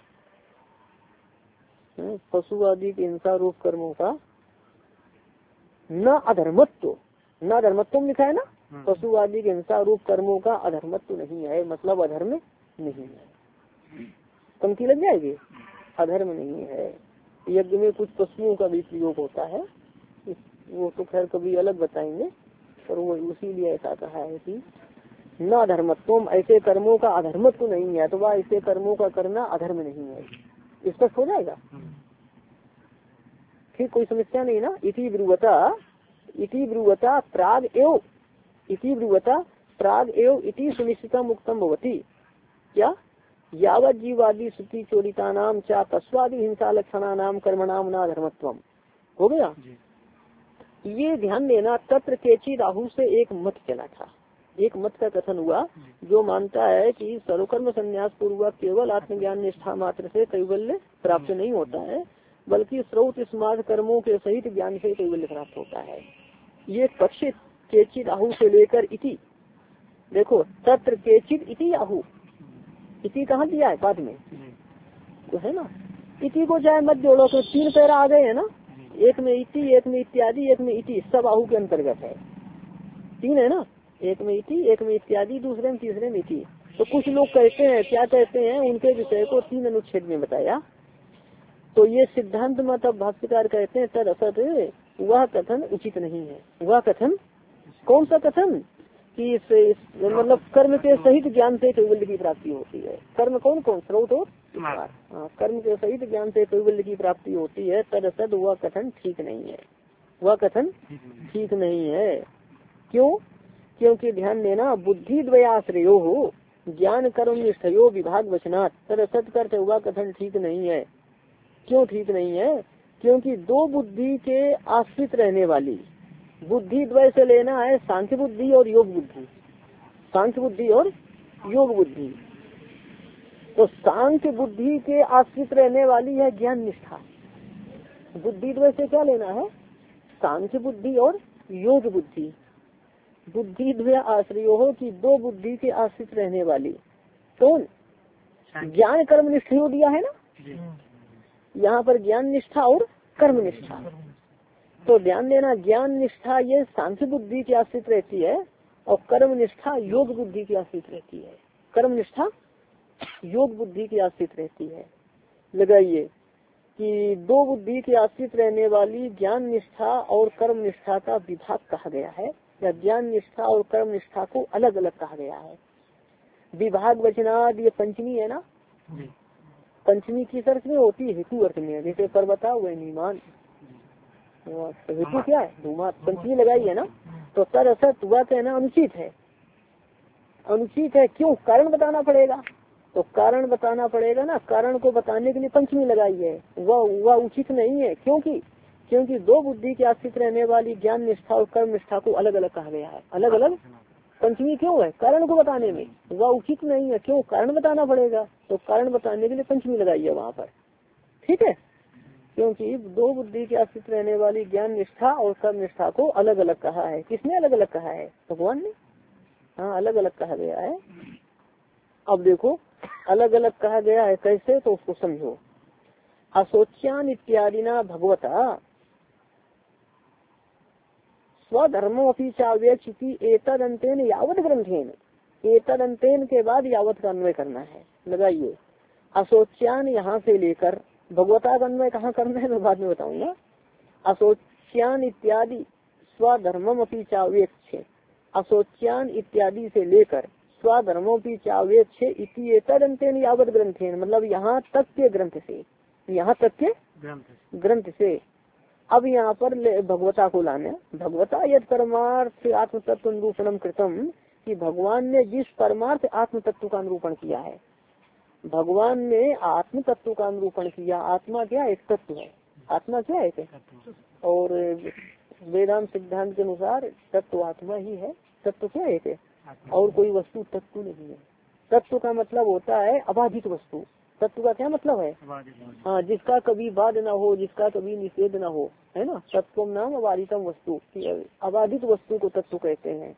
पशु आदि की हिंसा रूप कर्मों का, न अधर्मत्व, न अधर्मत्व लिखा है ना, पशु आदि की हिंसा रूप कर्मों का अधर्मत्व नहीं है, मतलब अधर्म नहीं है, पंक्ति लग जाएगी, अधर्म नहीं है। यज्ञ में कुछ पशुओं का भी प्रयोग होता है, वो तो खैर कभी अलग बताएंगे, पर वो उसी लिए ऐसा कहा है कि न अधर्मत्व, ऐसे कर्मों का अधर्मत्व नहीं है, तो वह ऐसे कर्मों का करना अधर्म नहीं है, स्पष्ट हो जाएगा। ठीक, कोई समस्या नहीं ना। इति ब्रुवता, इति ब्रुवता प्राग एव, इति ब्रुवता प्राग एव इति सुनिश्चिता मुक्तम भवति, क्या यावत जीवादि श्रुति चोरिता नाम चा पशुआदि हिंसा लक्षणा नाम कर्मणाम न धर्मत्वम, हो गया। ये ध्यान देना, तत्र केची राहु से एक मत चला था, एक मत का कथन हुआ जो मानता है कि सर्वकर्म संन्यास पूर्वक केवल आत्मज्ञान निष्ठा मात्र से कैवल्य प्राप्त नहीं होता है, बल्कि स्रोत स्मार्ट कर्मों के सहित ज्ञान से कैवल्य प्राप्त होता है। ये पक्ष केचित आहु से लेकर इति, देखो तत्र केचित इति आहु, इति कहाँ दिया है बाद में तो है ना, इति को चाहे मत जोड़ो तो तीन पैरा आ गए है ना, एक में इति, एक में इत्यादि, एक में इति, सब आहु के अंतर्गत है, तीन है ना, एक में इति, एक में इत्यादि, दूसरे में तीसरे में इति। तो कुछ लोग कहते हैं, क्या कहते हैं, उनके विषय को तीन अनुच्छेद में बताया। तो ये सिद्धांत मत अब भाष्यकार कहते हैं तद असत वह कथन उचित नहीं है। वह कथन, कौन सा कथन, कि मतलब कर्म के सहित ज्ञान से कैवल्य की प्राप्ति होती है। कर्म कौन कौन, स्रोत और हाँ, कर्म के सहित ज्ञान से कैवल्य की प्राप्ति होती है, तद असत वह कथन ठीक नहीं है, वह कथन ठीक नहीं है। क्यों, क्योंकि ध्यान देना, बुद्धि द्वयाश्रयो हो ज्ञान कर्म निष्ठयो विभाग वचनात्, तद असत करते हुआ कथन ठीक नहीं है। क्यों ठीक नहीं है, क्योंकि दो बुद्धि के आश्रित रहने वाली, बुद्धि द्वय से लेना है सांख्य बुद्धि और योग बुद्धि, सांख्य बुद्धि और योग बुद्धि। तो सांख्य बुद्धि के आश्रित रहने वाली है ज्ञान निष्ठा, बुद्धि द्वय से क्या लेना है, सांख्य बुद्धि और योग बुद्धि। बुद्धि द्वय आश्रयो हो कि दो बुद्धि के आश्रित रहने वाली, कौन, ज्ञान कर्म निष्ठा दिया है ना, यहाँ पर ज्ञान निष्ठा और कर्म निष्ठा। तो ध्यान देना, ज्ञान निष्ठा ये सांख्य बुद्धि की आश्रित रहती है और कर्म निष्ठा योग बुद्धि की आश्रित रहती है, कर्म निष्ठा योग बुद्धि की आश्रित रहती है। लगाइए कि दो बुद्धि की आश्रित रहने वाली ज्ञान निष्ठा और कर्म निष्ठा का विभाग कहा गया है, या ज्ञान निष्ठा और कर्म निष्ठा को अलग अलग कहा गया है। विभाग वचनाद ये पंचमी है ना, पंचमी किस अर्थ में होती है, हेतु अर्थ में, जैसे पर्वता व नीमान, हेतु क्या है, धूमात, पंचमी लगाई है ना। तो तर असत वह कहना अनुचित है, अनुचित है। क्यों, कारण बताना पड़ेगा, तो कारण बताना पड़ेगा ना, कारण को बताने के लिए पंचमी लगाई है, वह वह उचित नहीं है। क्योंकि क्योंकि दो बुद्धि के आश्रित रहने वाली ज्ञान निष्ठा और कर्म निष्ठा को अलग अलग कहा गया है। अलग अलग पंचमी क्यों है? कारण को बताने में। वह उचित नहीं है, क्यों? कारण बताना पड़ेगा, तो कारण बताने के लिए पंचमी लगाई है वहाँ पर। ठीक है, क्योंकि दो बुद्धि के आश्रित रहने वाली ज्ञान निष्ठा और कर्म निष्ठा को अलग अलग कहा है। किसने अलग अलग कहा है? भगवान ने। हाँ, अलग अलग कहा गया है। अब देखो अलग अलग कहा गया है कैसे, तो उसको समझो। असोच्यान इत्यादि ना भगवता स्वधर्मो अपनी चाव्यक्षिति एतदंतेन यावत ग्रंथेन, एतदंतेन के बाद यावत का अन्वय करना है। लगाइए, असोच्यान यहाँ से लेकर भगवता का अन्वय कहाँ करना है मैं बाद में बताऊंगा। असोच्यान इत्यादि स्वधर्मम अपनी चाव्यक्ष, असोच्यान इत्यादि से लेकर स्वधर्मो की चाव्यक्ष इति एतदंतेन यावत ग्रंथेन, मतलब यहाँ तक के ग्रंथ से, यहाँ तक के ग्रंथ से। अब यहाँ पर भगवता को लाना, भगवता यद परमार्थ आत्म तत्व निरूपणम कृतम, कि भगवान ने जिस परमार्थ आत्म तत्व का निरूपण किया है, भगवान ने आत्म तत्व का निरूपण किया। आत्मा क्या एक तत्व है, आत्मा क्या है, और वेदांत सिद्धांत के अनुसार तत्व आत्मा ही है। तत्व क्या है, और कोई वस्तु तत्व नहीं है। तत्व का मतलब होता है अबाधित वस्तु। तत्व का क्या मतलब है? हाँ, जिसका कभी बाध ना हो, जिसका कभी निषेध ना हो, है ना। तत्व नाम अबाधितम वस्तु, अबाधित वस्तु को तत्व कहते हैं,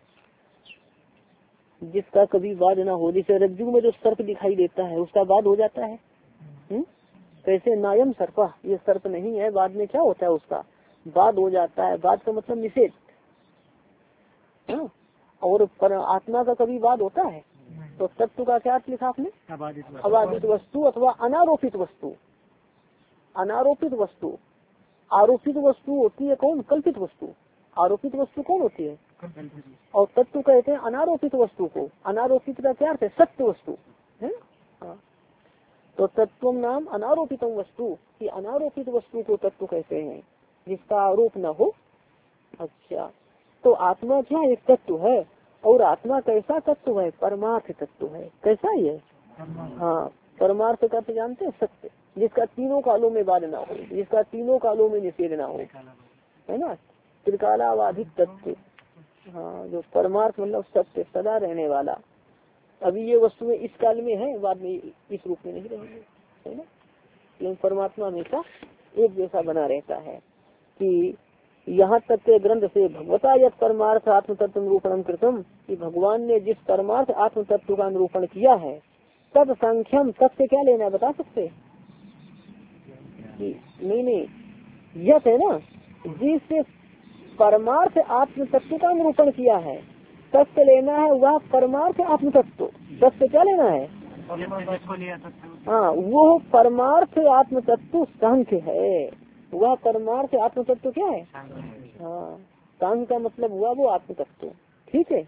जिसका कभी बाध ना हो। जैसे रज्जु में जो सर्प दिखाई देता है उसका बाध हो जाता है। हुँ? कैसे नायम सर्पा, ये सर्प नहीं है, बाद में क्या होता है उसका बाध हो जाता है। बाध का मतलब निषेध। हाँ? और पर आत्मा का कभी बाध होता है, तो तत्व का क्या लिखा आपने? अबाधित वस्तु अथवा अनारोपित वस्तु। अनारोपित वस्तु, आरोपित वस्तु होती है कौन? कल्पित वस्तु। आरोपित वस्तु कौन होती है? और तत्व कहते हैं अनारोपित वस्तु को। अनारोपित का क्या अर्थ है? सत्य वस्तु है। हाँ, तो तत्व नाम अनारोपितम वस्तु, कि अनारोपित वस्तु को तत्व कहते हैं, जिसका आरोप न हो। अच्छा, तो आत्मा क्या एक तत्व है, और आत्मा कैसा तत्व है? परमार्थ तत्व है। कैसा ये? हाँ, परमार्थ का तो जानते हैं, सत्य, जिसका तीनों कालों में बाध ना हो, जिसका तीनों कालों में निषेध ना हो, है ना। त्रिकालाबाधित तत्व। हाँ, जो परमार्थ मतलब सत्य, सदा रहने वाला। अभी ये वस्तुएं इस काल में है, बाद में इस रूप में नहीं रहेंगे, है ना। लेकिन परमात्मा हमेशा एक जैसा बना रहता है। कि यहाँ तक के ग्रंथ से भगवता यद परमार्थ आत्म तत्व निरूपणम कृतम, कि भगवान ने जिस परमार्थ आत्म तत्व का निरूपण किया है, तद संख्यम, तद से क्या लेना है बता सकते? कि नहीं नहीं यथ है ना, जिस परमार्थ आत्म तत्व का निरूपण किया है, तत्व लेना है वह परमार्थ आत्म तत्व। तत्व क्या लेना है? हाँ, वो परमार्थ आत्म तत्व सांख्य है। वह परमार्थ आत्म तत्व क्या है? हाँ, सांख्य का मतलब हुआ वो आत्म तत्व। ठीक है,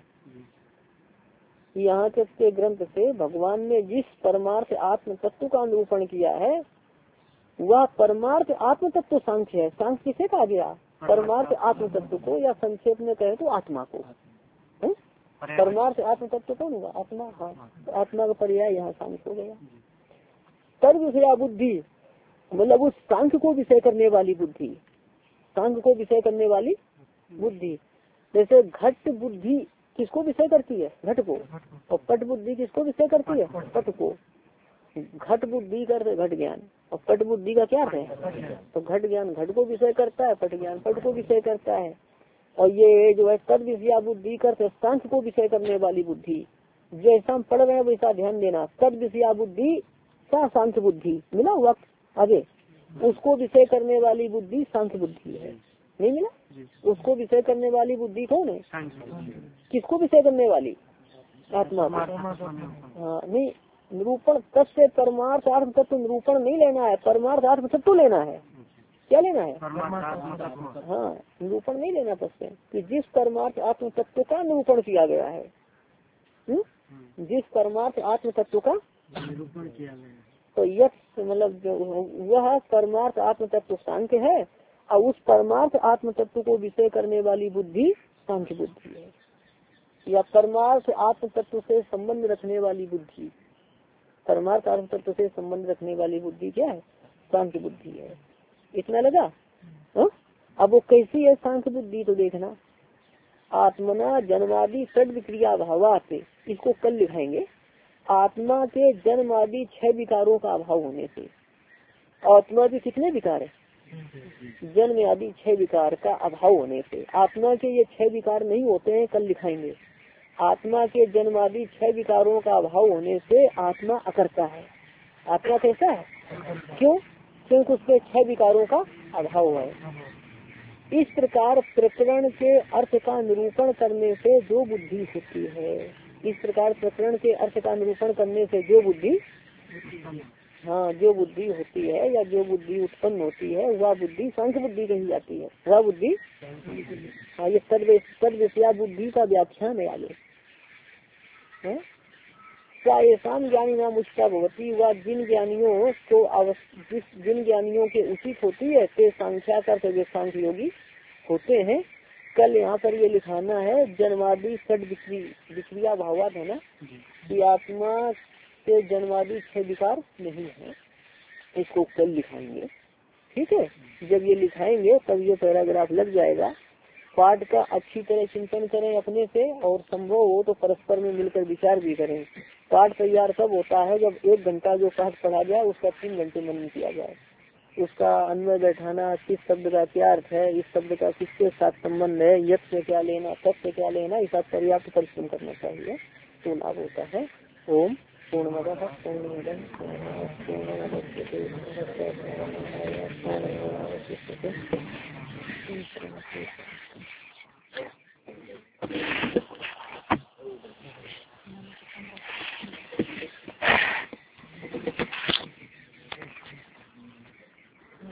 यहाँ तक के ग्रंथ से भगवान ने जिस परमार्थ आत्म तत्व का निरूपण किया है, वह परमार्थ आत्म तत्व सांख्य है। सांख्य किसे कहा गया? परमार्थ आत्म तत्व को, या संक्षेप में कहे तो आत्मा को। है? परमार्थ आत्म तत्व कौन हुआ? आत्मा। हाँ, आत्मा का पर्याय यहाँ सांख्य हो गया। तर्क विषया बुद्धि, मतलब उस सांख्य को विषय करने वाली बुद्धि, सांख्य को विषय करने वाली बुद्धि। जैसे घट बुद्धि किसको विषय करती है? घट को। और पट बुद्धि किसको विषय करती है? पट को। घट बुद्धि करते घट ज्ञान, और पट बुद्धि का क्या है? तो घट ज्ञान घट को विषय करता है, पट ज्ञान पट को विषय करता है। और ये जो है तद विषया बुद्धि करते सांख्य को विषय करने वाली बुद्धि। जैसा हम पढ़ रहे हैं वैसा ध्यान देना। तद विषया बुद्धि सा सांख्य बुद्धि, मिला वक्त आगे। उसको विषय करने वाली बुद्धि सांख्य बुद्धि है, नहीं मिला? उसको विषय करने वाली बुद्धि कौन है? किसको विषय करने वाली? आत्मा को। हाँ, नहीं, निरूपण तत् से परमार्थ अर्थ तत्व निरूपण नहीं लेना है, परमार्थ अर्थ तत्व लेना है। क्या लेना है? हाँ, निरूपण नहीं लेना तत् से, कि जिस परमार्थ आत्म तत्व का निरूपण किया गया है, हुँ? जिस परमार्थ आत्म तत्व का निरूपण किया गया, तो यह मतलब वह परमार्थ आत्म तत्व सांख्य है, और उस परमार्थ आत्म तत्व को विषय करने वाली बुद्धि सांख्य बुद्धि है। या परमार्थ आत्म तत्व से संबंध रखने वाली बुद्धि, परमार्थ आत्म तत्व से संबंध रखने वाली बुद्धि क्या है? सांख्य बुद्धि है। इतना लगा? हा? अब वो कैसी है सांख्य बुद्धि, तो देखना आत्मना जन्मादि षड विक्रिया भावात, इसको कल लिखाएंगे। आत्मा के जन्म आदि छह विकारों का अभाव होने से, आत्मा के कितने विकार है, जन्म आदि छह विकार का अभाव होने से, आत्मा के ये छह विकार नहीं होते हैं, कल लिखाएंगे। आत्मा के जन्म आदि छह विकारों का अभाव होने से आत्मा अकर्ता है। आत्मा कैसा है, क्यों, क्योंकि उसके छह विकारों का अभाव है। इस प्रकार प्रकरण के अर्थ का निरूपण करने से जो बुद्धि होती है, इस प्रकार प्रकरण के अर्थ का निरूपण करने से जो बुद्धि, हाँ जो बुद्धि होती है या जो बुद्धि उत्पन्न होती है वह बुद्धि सांख्य बुद्धि कही जाती है। वह बुद्धि, हाँ ये तद विषया बुद्धि का व्याख्यान है आगे। ऐसा ज्ञानी नाम उच्चता भगवती, वह जिन ज्ञानियों को जिस जिन ज्ञानियों के उचित होती है ते सांख्या कर वे सांख्य योगी होते हैं। कल यहाँ पर ये लिखाना है जन्मादि षड विक्रिया भावात है ना, कि आत्मा के जन्मादि छह विकार नहीं है, इसको कल लिखाएंगे। ठीक है, जब ये लिखाएंगे तब ये पैराग्राफ लग जाएगा। पाठ का अच्छी तरह चिंतन करें अपने से, और संभव हो तो परस्पर में मिलकर विचार भी करें। पाठ तैयार कब होता है, जब एक घंटा जो पाठ पढ़ा जाए उसका तीन घंटे मनन किया जाए, उसका अन्वय बैठाना, किस शब्द का क्या अर्थ है, इस शब्द का किसके साथ संबंध है, यत से क्या लेना, तत् से क्या लेना, इसका पर्याप्त परिश्रम करना चाहिए तो लाभ होता है। ओम पूर्णमदः पूर्णमिदं पूर्णमुदच्यते पूर्णमेवावशिष्यते।